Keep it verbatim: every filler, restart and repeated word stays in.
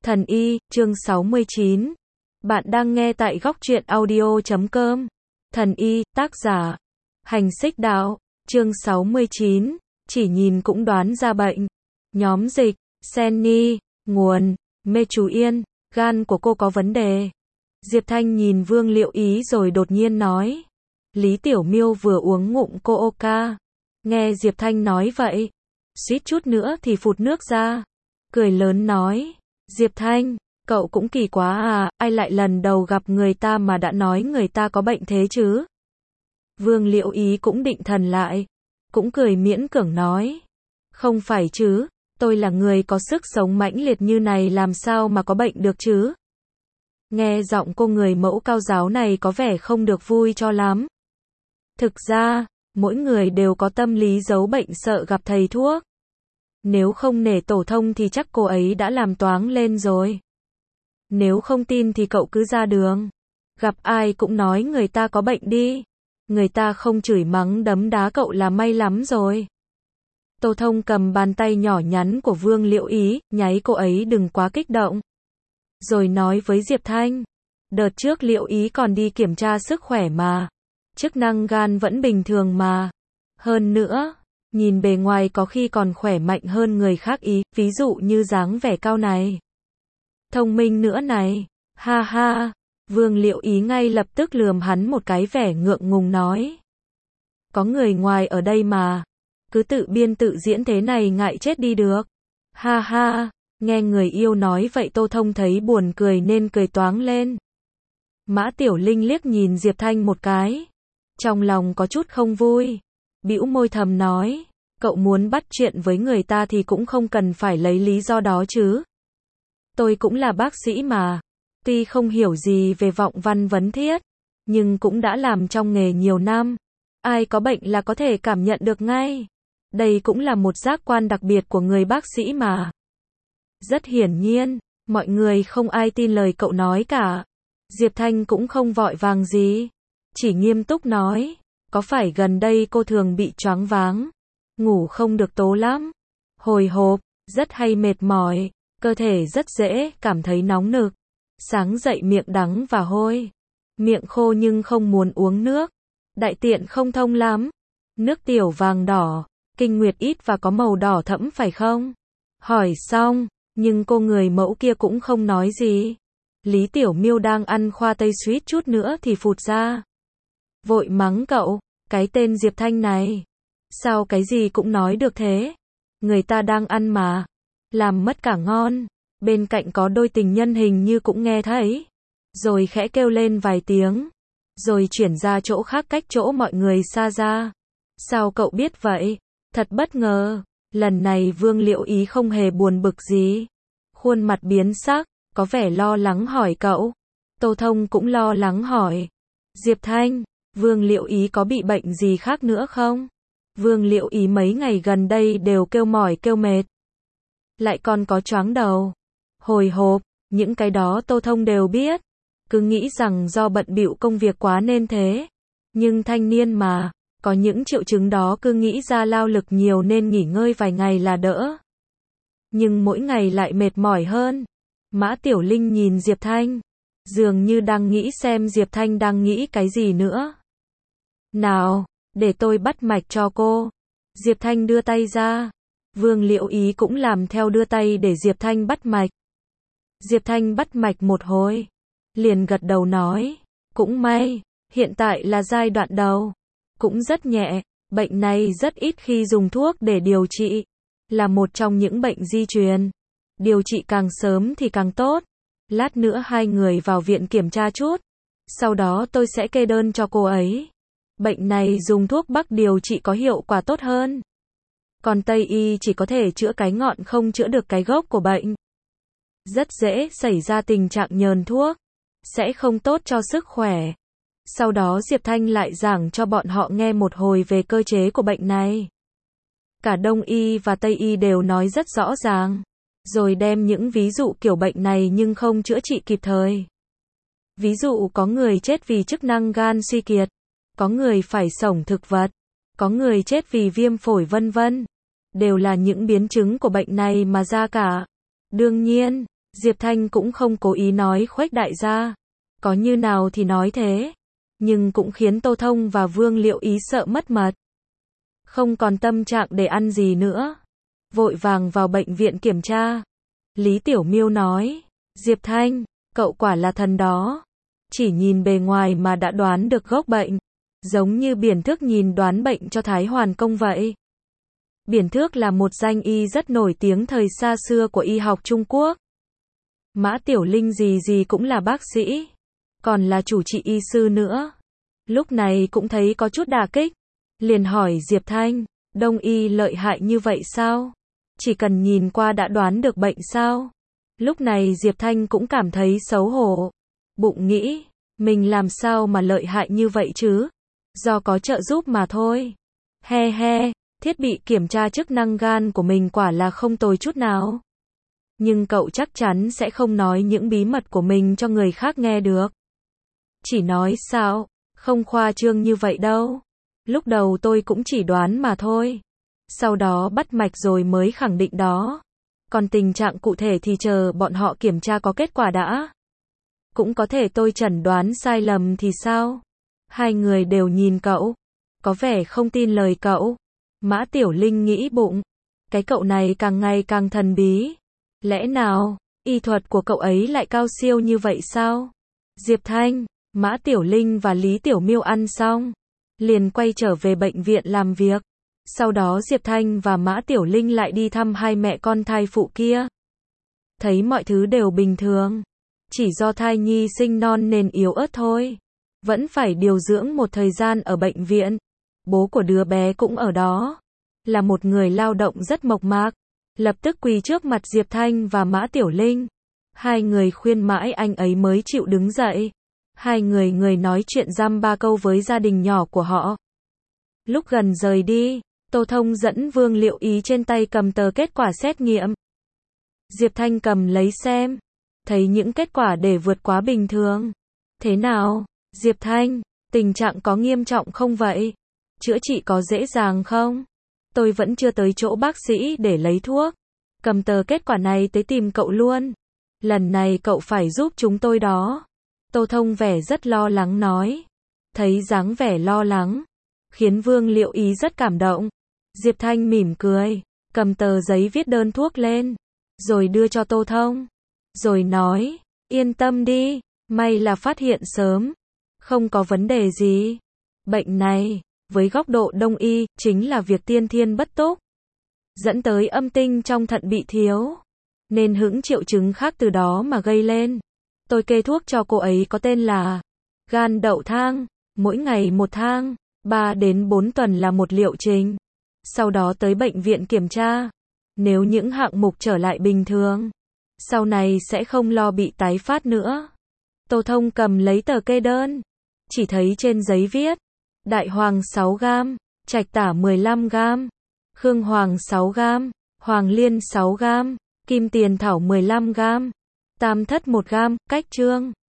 Thần y, chương sáu mươi chín. Bạn đang nghe tại góc truyện audio chấm com. Thần y, tác giả Hành Xích Đạo, chương sáu mươi chín. Chỉ nhìn cũng đoán ra bệnh. Nhóm dịch, Senny, nguồn, Mê Chú Yên, gan của cô có vấn đề. Diệp Thanh nhìn Vương Liệu Ý rồi đột nhiên nói. Lý Tiểu Miêu vừa uống ngụm coca. Nghe Diệp Thanh nói vậy, suýt chút nữa thì phụt nước ra. Cười lớn nói. Diệp Thanh, cậu cũng kỳ quá à, ai lại lần đầu gặp người ta mà đã nói người ta có bệnh thế chứ? Vương Liệu Ý cũng định thần lại, cũng cười miễn cưỡng nói. Không phải chứ, tôi là người có sức sống mãnh liệt như này làm sao mà có bệnh được chứ? Nghe giọng cô người mẫu cao giáo này có vẻ không được vui cho lắm. Thực ra, mỗi người đều có tâm lý giấu bệnh sợ gặp thầy thuốc. Nếu không nể tổ thông thì chắc cô ấy đã làm toáng lên rồi. Nếu không tin thì cậu cứ ra đường. Gặp ai cũng nói người ta có bệnh đi. Người ta không chửi mắng đấm đá cậu là may lắm rồi. Tô Thông cầm bàn tay nhỏ nhắn của Vương Liệu Ý, nháy cô ấy đừng quá kích động. Rồi nói với Diệp Thanh. Đợt trước Liệu Ý còn đi kiểm tra sức khỏe mà. Chức năng gan vẫn bình thường mà. Hơn nữa, nhìn bề ngoài có khi còn khỏe mạnh hơn người khác ý, ví dụ như dáng vẻ cao này. Thông minh nữa này, ha ha, Vương Liệu Ý ngay lập tức lườm hắn một cái vẻ ngượng ngùng nói. Có người ngoài ở đây mà, cứ tự biên tự diễn thế này ngại chết đi được. Ha ha, nghe người yêu nói vậy Tô Thông thấy buồn cười nên cười toáng lên. Mã Tiểu Linh liếc nhìn Diệp Thanh một cái, trong lòng có chút không vui. Bĩu môi thầm nói, cậu muốn bắt chuyện với người ta thì cũng không cần phải lấy lý do đó chứ. Tôi cũng là bác sĩ mà, tuy không hiểu gì về vọng văn vấn thiết, nhưng cũng đã làm trong nghề nhiều năm. Ai có bệnh là có thể cảm nhận được ngay. Đây cũng là một giác quan đặc biệt của người bác sĩ mà. Rất hiển nhiên, mọi người không ai tin lời cậu nói cả. Diệp Thanh cũng không vội vàng gì, chỉ nghiêm túc nói. Có phải gần đây cô thường bị choáng váng, ngủ không được tố lắm, hồi hộp, rất hay mệt mỏi, cơ thể rất dễ cảm thấy nóng nực, sáng dậy miệng đắng và hôi, miệng khô nhưng không muốn uống nước, đại tiện không thông lắm, nước tiểu vàng đỏ, kinh nguyệt ít và có màu đỏ thẫm phải không? Hỏi xong, nhưng cô người mẫu kia cũng không nói gì. Lý Tiểu Miêu đang ăn khoa tây suýt chút nữa thì phụt ra. Vội mắng cậu, cái tên Diệp Thanh này, sao cái gì cũng nói được thế? Người ta đang ăn mà, làm mất cả ngon. Bên cạnh có đôi tình nhân hình như cũng nghe thấy, rồi khẽ kêu lên vài tiếng, rồi chuyển ra chỗ khác cách chỗ mọi người xa ra. Sao cậu biết vậy? Thật bất ngờ. Lần này Vương Liệu Ý không hề buồn bực gì, khuôn mặt biến sắc, có vẻ lo lắng hỏi cậu. Tô Thông cũng lo lắng hỏi. Diệp Thanh, Vương Liệu Ý có bị bệnh gì khác nữa không? Vương Liệu Ý mấy ngày gần đây đều kêu mỏi kêu mệt. Lại còn có choáng đầu, hồi hộp, những cái đó Tô Thông đều biết. Cứ nghĩ rằng do bận bịu công việc quá nên thế. Nhưng thanh niên mà, có những triệu chứng đó cứ nghĩ ra lao lực nhiều nên nghỉ ngơi vài ngày là đỡ. Nhưng mỗi ngày lại mệt mỏi hơn. Mã Tiểu Linh nhìn Diệp Thanh, dường như đang nghĩ xem Diệp Thanh đang nghĩ cái gì nữa. Nào, để tôi bắt mạch cho cô. Diệp Thanh đưa tay ra. Vương Liệu Ý cũng làm theo đưa tay để Diệp Thanh bắt mạch. Diệp Thanh bắt mạch một hồi, liền gật đầu nói, cũng may, hiện tại là giai đoạn đầu, cũng rất nhẹ, bệnh này rất ít khi dùng thuốc để điều trị, là một trong những bệnh di truyền. Điều trị càng sớm thì càng tốt. Lát nữa hai người vào viện kiểm tra chút, sau đó tôi sẽ kê đơn cho cô ấy. Bệnh này dùng thuốc bắc điều trị có hiệu quả tốt hơn. Còn Tây y chỉ có thể chữa cái ngọn không chữa được cái gốc của bệnh. Rất dễ xảy ra tình trạng nhờn thuốc, sẽ không tốt cho sức khỏe. Sau đó Diệp Thanh lại giảng cho bọn họ nghe một hồi về cơ chế của bệnh này. Cả Đông y và Tây y đều nói rất rõ ràng, rồi đem những ví dụ kiểu bệnh này nhưng không chữa trị kịp thời. Ví dụ có người chết vì chức năng gan suy kiệt, có người phải xổng thực vật, có người chết vì viêm phổi vân vân. Đều là những biến chứng của bệnh này mà ra cả. Đương nhiên, Diệp Thanh cũng không cố ý nói khuếch đại gia. Có như nào thì nói thế. Nhưng cũng khiến Tô Thông và Vương Liệu Ý sợ mất mật. Không còn tâm trạng để ăn gì nữa. Vội vàng vào bệnh viện kiểm tra. Lý Tiểu Miêu nói, Diệp Thanh, cậu quả là thần đó. Chỉ nhìn bề ngoài mà đã đoán được gốc bệnh. Giống như Biển Thước nhìn đoán bệnh cho Thái Hoàn Công vậy. Biển Thước là một danh y rất nổi tiếng thời xa xưa của y học Trung Quốc. Mã Tiểu Linh gì gì cũng là bác sĩ. Còn là chủ trị y sư nữa. Lúc này cũng thấy có chút đả kích. Liền hỏi Diệp Thanh, Đông y lợi hại như vậy sao? Chỉ cần nhìn qua đã đoán được bệnh sao? Lúc này Diệp Thanh cũng cảm thấy xấu hổ. Bụng nghĩ, mình làm sao mà lợi hại như vậy chứ? Do có trợ giúp mà thôi. He he, thiết bị kiểm tra chức năng gan của mình quả là không tồi chút nào. Nhưng cậu chắc chắn sẽ không nói những bí mật của mình cho người khác nghe được. Chỉ nói sao, không khoa trương như vậy đâu. Lúc đầu tôi cũng chỉ đoán mà thôi. Sau đó bắt mạch rồi mới khẳng định đó. Còn tình trạng cụ thể thì chờ bọn họ kiểm tra có kết quả đã. Cũng có thể tôi chẩn đoán sai lầm thì sao? Hai người đều nhìn cậu. Có vẻ không tin lời cậu. Mã Tiểu Linh nghĩ bụng. Cái cậu này càng ngày càng thần bí. Lẽ nào, y thuật của cậu ấy lại cao siêu như vậy sao? Diệp Thanh, Mã Tiểu Linh và Lý Tiểu Miêu ăn xong. Liền quay trở về bệnh viện làm việc. Sau đó Diệp Thanh và Mã Tiểu Linh lại đi thăm hai mẹ con thai phụ kia. Thấy mọi thứ đều bình thường. Chỉ do thai nhi sinh non nên yếu ớt thôi. Vẫn phải điều dưỡng một thời gian ở bệnh viện. Bố của đứa bé cũng ở đó. Là một người lao động rất mộc mạc. Lập tức quỳ trước mặt Diệp Thanh và Mã Tiểu Linh. Hai người khuyên mãi anh ấy mới chịu đứng dậy. Hai người người nói chuyện dăm ba câu với gia đình nhỏ của họ. Lúc gần rời đi, Tô Thông dẫn Vương Liệu Ý trên tay cầm tờ kết quả xét nghiệm. Diệp Thanh cầm lấy xem. Thấy những kết quả để vượt quá bình thường. Thế nào, Diệp Thanh, tình trạng có nghiêm trọng không vậy? Chữa trị có dễ dàng không? Tôi vẫn chưa tới chỗ bác sĩ để lấy thuốc. Cầm tờ kết quả này tới tìm cậu luôn. Lần này cậu phải giúp chúng tôi đó. Tô Thông vẻ rất lo lắng nói. Thấy dáng vẻ lo lắng, khiến Vương Liệu Ý rất cảm động. Diệp Thanh mỉm cười, cầm tờ giấy viết đơn thuốc lên, rồi đưa cho Tô Thông. Rồi nói, yên tâm đi, may là phát hiện sớm. Không có vấn đề gì. Bệnh này, với góc độ Đông y, chính là việc tiên thiên bất túc. Dẫn tới âm tinh trong thận bị thiếu. Nên hững triệu chứng khác từ đó mà gây lên. Tôi kê thuốc cho cô ấy có tên là gan đậu thang, mỗi ngày một thang, ba đến bốn tuần là một liệu trình. Sau đó tới bệnh viện kiểm tra. Nếu những hạng mục trở lại bình thường, sau này sẽ không lo bị tái phát nữa. Tô Thông cầm lấy tờ kê đơn. Chỉ thấy trên giấy viết, đại hoàng sáu gam, trạch tả mười lăm gam, khương hoàng sáu gam, hoàng liên sáu gam, kim tiền thảo mười lăm gam, tam thất một gam, cách chương.